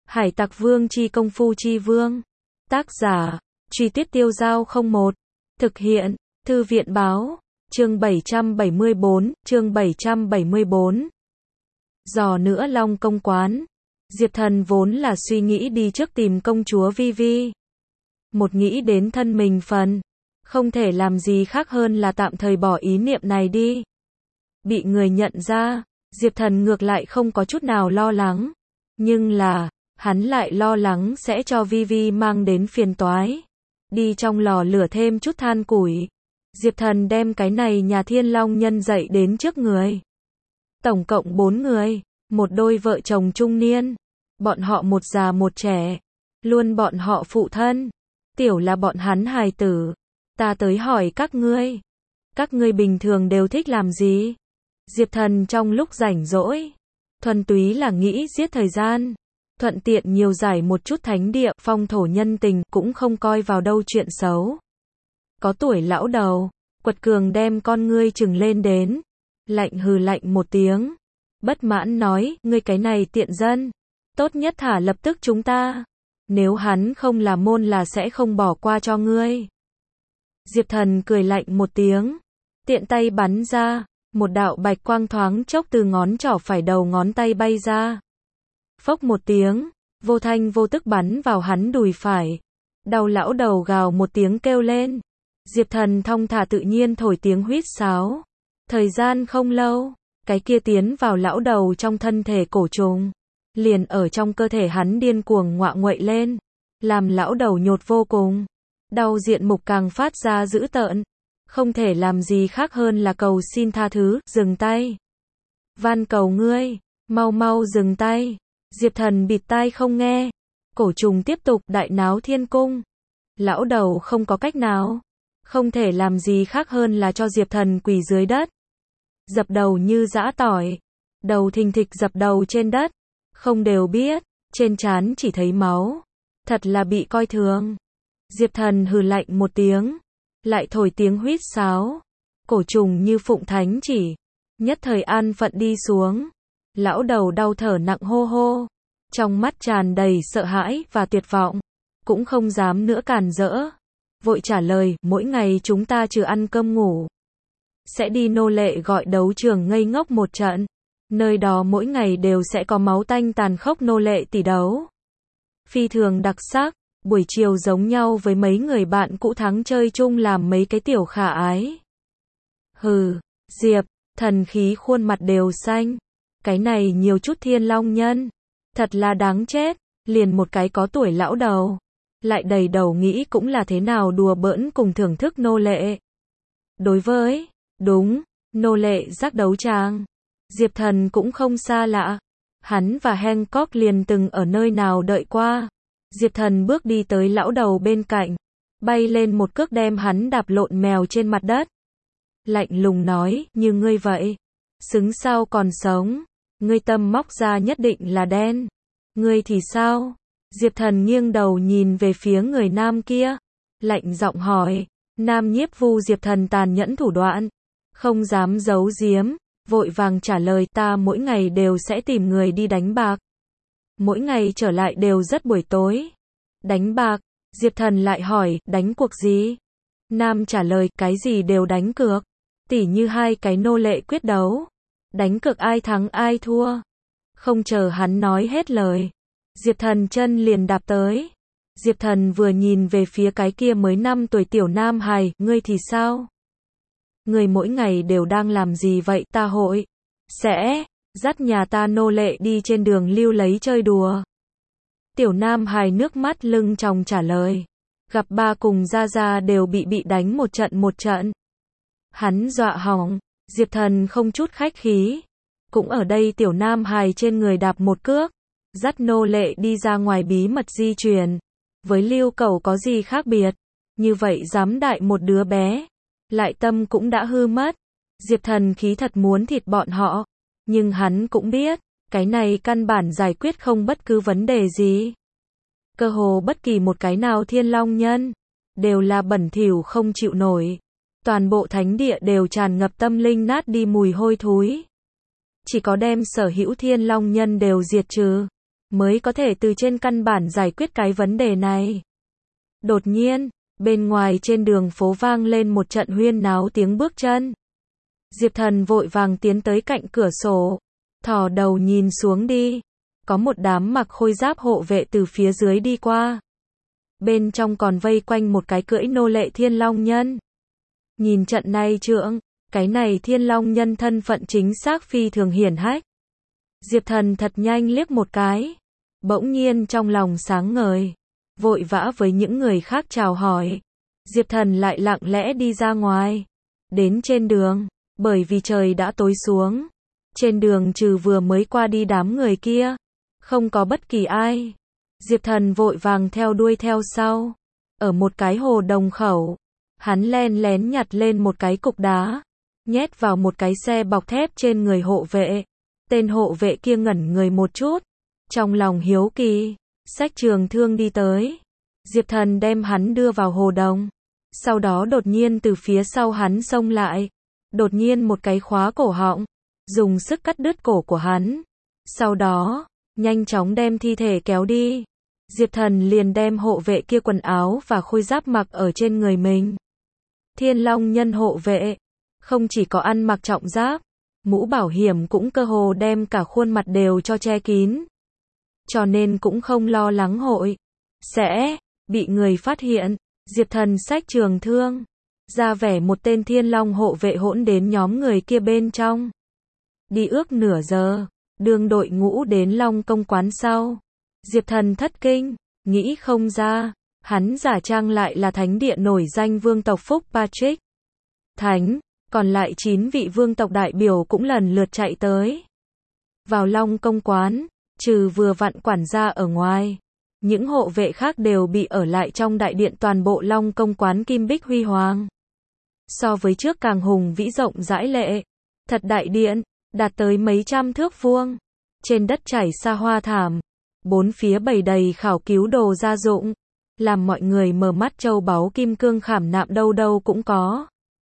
Hải Tặc Vương chi công phu chi vương. Tác giả, Truy Tuyết Tiêu Dao 01. Thực hiện, Thư viện báo. Chương 774, chương 774. Giò nữa Long công quán. Diệp Thần vốn là suy nghĩ đi trước tìm công chúa Vi Vi. Một nghĩ đến thân mình phần, không thể làm gì khác hơn là tạm thời bỏ ý niệm này đi. Bị người nhận ra, Diệp Thần ngược lại không có chút nào lo lắng. Nhưng là, hắn lại lo lắng sẽ cho Vi Vi mang đến phiền toái. Đi trong lò lửa thêm chút than củi. Diệp Thần đem cái này nhà Thiên Long nhân dậy đến trước người. Tổng cộng 4 người, một đôi vợ chồng trung niên. Bọn họ một già một trẻ. Luôn bọn họ phụ thân. Tiểu là bọn hắn hài tử. Ta tới hỏi các ngươi bình thường đều thích làm gì? Diệp Thần trong lúc rảnh rỗi, thuần túy là nghĩ giết thời gian, thuận tiện nhiều giải một chút thánh địa, phong thổ nhân tình, cũng không coi vào đâu chuyện xấu. Có tuổi lão đầu, quật cường đem con ngươi trừng lên đến, lạnh hừ lạnh một tiếng, bất mãn nói, ngươi cái này tiện dân, tốt nhất thả lập tức chúng ta, nếu hắn không là môn là sẽ không bỏ qua cho ngươi. Diệp Thần cười lạnh một tiếng, tiện tay bắn ra, một đạo bạch quang thoáng chốc từ ngón trỏ phải đầu ngón tay bay ra. Phốc một tiếng, vô thanh vô tức bắn vào hắn đùi phải. Đau lão đầu gào một tiếng kêu lên. Diệp Thần thong thả tự nhiên thổi tiếng huýt sáo. Thời gian không lâu, cái kia tiến vào lão đầu trong thân thể cổ trùng, liền ở trong cơ thể hắn điên cuồng ngoạ nguậy lên, làm lão đầu nhột vô cùng. Đau diện mục càng phát ra dữ tợn. Không thể làm gì khác hơn là cầu xin tha thứ, dừng tay. Van cầu ngươi, mau mau dừng tay. Diệp Thần bịt tai không nghe. Cổ trùng tiếp tục đại náo thiên cung. Lão đầu không có cách nào. Không thể làm gì khác hơn là cho Diệp Thần quỳ dưới đất. Dập đầu như giã tỏi. Đầu thình thịch dập đầu trên đất. Không đều biết, trên trán chỉ thấy máu. Thật là bị coi thường. Diệp Thần hừ lạnh một tiếng. Lại thổi tiếng huýt sáo. Cổ trùng như phụng thánh chỉ. Nhất thời an phận đi xuống. Lão đầu đau thở nặng hô hô. Trong mắt tràn đầy sợ hãi và tuyệt vọng. Cũng không dám nữa cản rỡ. Vội trả lời, mỗi ngày chúng ta trừ ăn cơm ngủ. Sẽ đi nô lệ gọi đấu trường ngây ngốc một trận. Nơi đó mỗi ngày đều sẽ có máu tanh tàn khốc nô lệ tỷ đấu. Phi thường đặc sắc. Buổi chiều giống nhau với mấy người bạn cũ thắng chơi chung làm mấy cái tiểu khả ái. Hừ, Diệp Thần khí khuôn mặt đều xanh. Cái này nhiều chút Thiên Long nhân. Thật là đáng chết. Liền một cái có tuổi lão đầu. Lại đầy đầu nghĩ cũng là thế nào đùa bỡn cùng thưởng thức nô lệ. Đối với, đúng, nô lệ giác đấu tràng. Diệp Thần cũng không xa lạ. Hắn và Hancock liền từng ở nơi nào đợi qua. Diệp Thần bước đi tới lão đầu bên cạnh, bay lên một cước đem hắn đạp lộn mèo trên mặt đất. Lạnh lùng nói, như ngươi vậy, xứng sao còn sống, ngươi tâm móc ra nhất định là đen. Ngươi thì sao? Diệp Thần nghiêng đầu nhìn về phía người nam kia, lạnh giọng hỏi. Nam nhiếp vu Diệp Thần tàn nhẫn thủ đoạn, không dám giấu giếm, vội vàng trả lời, ta mỗi ngày đều sẽ tìm người đi đánh bạc. Mỗi ngày trở lại đều rất buổi tối. Đánh bạc, Diệp Thần lại hỏi, đánh cuộc gì? Nam trả lời, cái gì đều đánh cược. Tỉ như hai cái nô lệ quyết đấu. Đánh cược ai thắng ai thua. Không chờ hắn nói hết lời. Diệp Thần chân liền đạp tới. Diệp Thần vừa nhìn về phía cái kia mới 5 tuổi tiểu nam hài, ngươi thì sao? Ngươi mỗi ngày đều đang làm gì vậy? Ta hội sẽ dắt nhà ta nô lệ đi trên đường lưu lấy chơi đùa. Tiểu nam hài nước mắt lưng tròng trả lời. Gặp ba cùng gia gia đều bị đánh một trận. Hắn dọa hỏng. Diệp Thần không chút khách khí. Cũng ở đây tiểu nam hài trên người đạp một cước. Dắt nô lệ đi ra ngoài bí mật di truyền. Với lưu cẩu có gì khác biệt. Như vậy dám đại một đứa bé. Lại tâm cũng đã hư mất. Diệp Thần khí thật muốn thịt bọn họ. Nhưng hắn cũng biết, cái này căn bản giải quyết không bất cứ vấn đề gì. Cơ hồ bất kỳ một cái nào Thiên Long nhân, đều là bẩn thỉu không chịu nổi. Toàn bộ thánh địa đều tràn ngập tâm linh nát đi mùi hôi thối. Chỉ có đem sở hữu Thiên Long nhân đều diệt trừ. mới có thể từ trên căn bản giải quyết cái vấn đề này. Đột nhiên, bên ngoài trên đường phố vang lên một trận huyên náo tiếng bước chân. Diệp Thần vội vàng tiến tới cạnh cửa sổ, thò đầu nhìn xuống đi. Có một đám mặc khôi giáp hộ vệ từ phía dưới đi qua. Bên trong còn vây quanh một cái cưỡi nô lệ Thiên Long Nhân. Nhìn trận này trượng, cái này Thiên Long Nhân thân phận chính xác phi thường hiển hách. Diệp Thần thật nhanh liếc một cái, bỗng nhiên trong lòng sáng ngời, vội vã với những người khác chào hỏi. Diệp Thần lại lặng lẽ đi ra ngoài. Đến trên đường, bởi vì trời đã tối xuống, trên đường trừ vừa mới qua đi đám người kia, không có bất kỳ ai. Diệp Thần vội vàng theo đuôi theo sau. Ở một cái hồ đồng khẩu, hắn len lén nhặt lên một cái cục đá, nhét vào một cái xe bọc thép trên người hộ vệ. Tên hộ vệ kia ngẩn người một chút, trong lòng hiếu kỳ, xách trường thương đi tới. Diệp Thần đem hắn đưa vào hồ đồng. Sau đó đột nhiên từ phía sau hắn xông lại, đột nhiên một cái khóa cổ họng, dùng sức cắt đứt cổ của hắn. Sau đó, nhanh chóng đem thi thể kéo đi. Diệp Thần liền đem hộ vệ kia quần áo và khôi giáp mặc ở trên người mình. Thiên Long Nhân hộ vệ, không chỉ có ăn mặc trọng giáp, mũ bảo hiểm cũng cơ hồ đem cả khuôn mặt đều cho che kín. Cho nên cũng không lo lắng hội sẽ bị người phát hiện. Diệp Thần xách trường thương, ra vẻ một tên Thiên Long hộ vệ hỗn đến nhóm người kia bên trong. Đi ước nửa giờ, đường đội ngũ đến Long Công quán sau. Diệp Thần thất kinh, nghĩ không ra, hắn giả trang lại là thánh địa nổi danh vương tộc Phúc Patrick. Thánh, còn lại 9 vị vương tộc đại biểu cũng lần lượt chạy tới. Vào Long Công quán, trừ vừa vặn quản gia ở ngoài, những hộ vệ khác đều bị ở lại trong đại điện toàn bộ Long Công quán kim bích huy hoàng. So với trước càng hùng vĩ rộng rãi lệ, thật đại điện, đạt tới mấy trăm thước vuông. Trên đất trải xa hoa thảm, bốn phía bày đầy khảo cứu đồ gia dụng, làm mọi người mở mắt châu báu kim cương khảm nạm đâu đâu cũng có.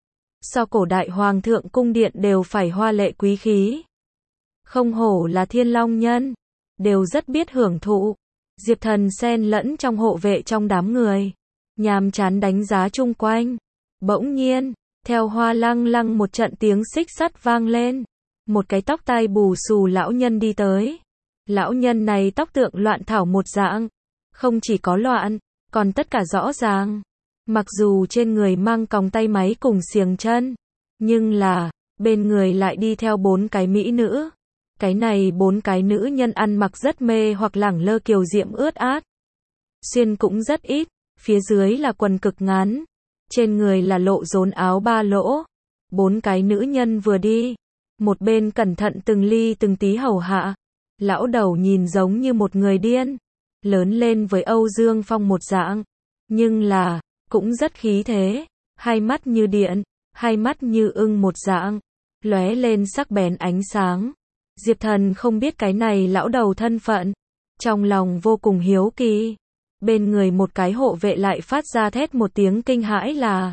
So cổ đại hoàng thượng cung điện đều phải hoa lệ quý khí. Không hổ là Thiên Long Nhân, đều rất biết hưởng thụ. Diệp Thần xen lẫn trong hộ vệ trong đám người, nhàm chán đánh giá chung quanh. Bỗng nhiên, theo hoa lăng lăng một trận tiếng xích sắt vang lên. Một cái tóc tai bù xù lão nhân đi tới. Lão nhân này tóc tượng loạn thảo một dạng, không chỉ có loạn, còn tất cả rõ ràng. Mặc dù trên người mang còng tay máy cùng xiềng chân, nhưng là, bên người lại đi theo 4 cái mỹ nữ. Cái này 4 cái nữ nhân ăn mặc rất mê hoặc lẳng lơ kiều diễm ướt át. Xuyên cũng rất ít, phía dưới là quần cực ngắn, trên người là lộ rốn áo 3 lỗ. 4 cái nữ nhân vừa đi, một bên cẩn thận từng ly từng tí hầu hạ. Lão đầu nhìn giống như một người điên, lớn lên với Âu Dương Phong một dạng, nhưng là, cũng rất khí thế, hai mắt như điện, hai mắt như ưng một dạng, lóe lên sắc bén ánh sáng. Diệp Thần không biết cái này lão đầu thân phận, trong lòng vô cùng hiếu kỳ. Bên người một cái hộ vệ lại phát ra thét một tiếng kinh hãi là: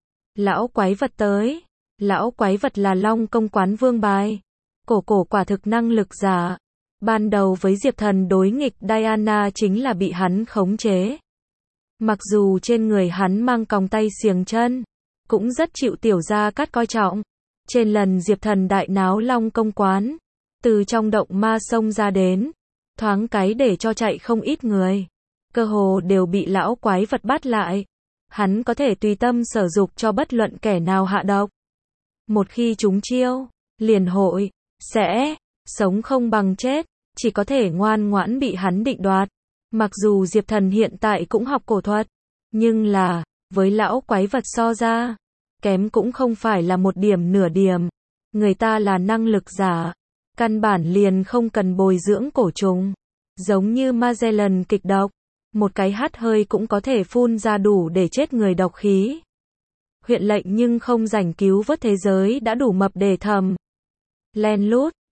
lão quái vật tới. Lão quái vật là Long Công quán vương bài. Cổ quả thực năng lực giả. Ban đầu với Diệp Thần đối nghịch Diana chính là bị hắn khống chế. Mặc dù trên người hắn mang còng tay xiềng chân, cũng rất chịu tiểu gia cát coi trọng. Trên lần Diệp Thần đại náo Long Công quán, từ trong động ma sông ra đến, thoáng cái để cho chạy không ít người. Cơ hồ đều bị lão quái vật bắt lại. Hắn có thể tùy tâm sở dục cho bất luận kẻ nào hạ độc. Một khi chúng chiêu, liền hội sẽ sống không bằng chết, chỉ có thể ngoan ngoãn bị hắn định đoạt. Mặc dù Diệp Thần hiện tại cũng học cổ thuật, nhưng là, với lão quái vật so ra, kém cũng không phải là một điểm nửa điểm. Người ta là năng lực giả, căn bản liền không cần bồi dưỡng cổ trùng. Giống như Magellan kịch độc, một cái hắt hơi cũng có thể phun ra đủ để chết người độc khí. Huyện lệnh nhưng không rảnh cứu vớt thế giới đã đủ mập để thầm. Len lút,